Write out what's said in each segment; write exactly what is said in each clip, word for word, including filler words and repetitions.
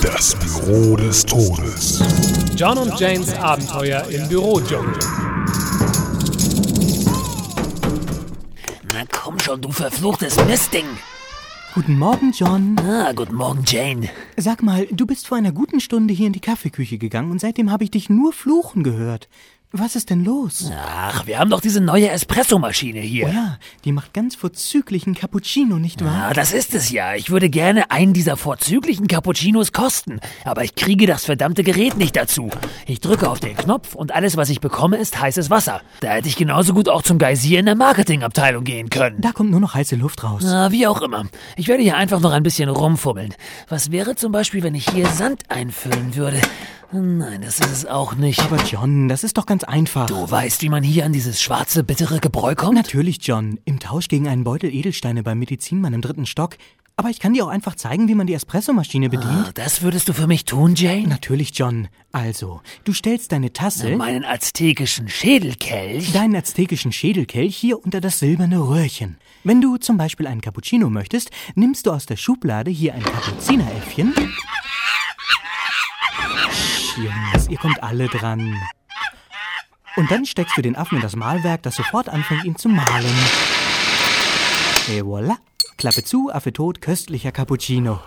Das Büro des Todes. John und Janes Abenteuer im Bürodschungel. Na komm schon, du verfluchtes Mistding. Guten Morgen, John. Ah, guten Morgen, Jane. Sag mal, du bist vor einer guten Stunde hier in die Kaffeeküche gegangen und seitdem habe ich dich nur fluchen gehört. Was ist denn los? Ach, wir haben doch diese neue Espressomaschine hier. Oh ja, die macht ganz vorzüglichen Cappuccino, nicht wahr? Ja, das ist es ja. Ich würde gerne einen dieser vorzüglichen Cappuccinos kosten, aber ich kriege das verdammte Gerät nicht dazu. Ich drücke auf den Knopf und alles, was ich bekomme, ist heißes Wasser. Da hätte ich genauso gut auch zum Geysir in der Marketingabteilung gehen können. Da kommt nur noch heiße Luft raus. Na, wie auch immer. Ich werde hier einfach noch ein bisschen rumfummeln. Was wäre zum Beispiel, wenn ich hier Sand einfüllen würde? Nein, das ist es auch nicht. Aber John, das ist doch ganz einfach. Du weißt, wie man hier an dieses schwarze, bittere Gebräu kommt? Natürlich, John. Im Tausch gegen einen Beutel Edelsteine beim Medizinmann im dritten Stock. Aber ich kann dir auch einfach zeigen, wie man die Espressomaschine bedient. Ah, das würdest du für mich tun, Jane? Natürlich, John. Also, du stellst deine Tasse... Meinen aztekischen Schädelkelch? Deinen aztekischen Schädelkelch hier unter das silberne Röhrchen. Wenn du zum Beispiel einen Cappuccino möchtest, nimmst du aus der Schublade hier ein Kapuzineräffchen... Jungs, ihr kommt alle dran. Und dann steckst du den Affen in das Mahlwerk, das sofort anfängt, ihn zu mahlen. Et voilà. Klappe zu, Affe tot, köstlicher Cappuccino.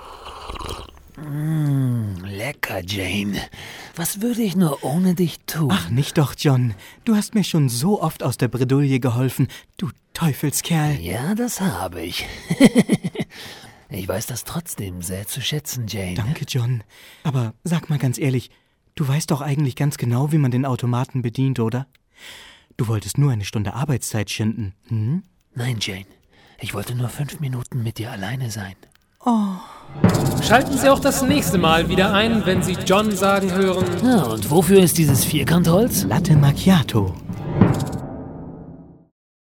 Mmh, lecker, Jane. Was würde ich nur ohne dich tun? Ach, nicht doch, John. Du hast mir schon so oft aus der Bredouille geholfen, du Teufelskerl. Ja, das habe ich. Ich weiß das trotzdem sehr zu schätzen, Jane. Danke, John. Aber sag mal ganz ehrlich, du weißt doch eigentlich ganz genau, wie man den Automaten bedient, oder? Du wolltest nur eine Stunde Arbeitszeit schinden, hm? Nein, Jane. Ich wollte nur fünf Minuten mit dir alleine sein. Oh. Schalten Sie auch das nächste Mal wieder ein, wenn Sie John sagen hören... Ja, und wofür ist dieses Vierkantholz? Latte Macchiato.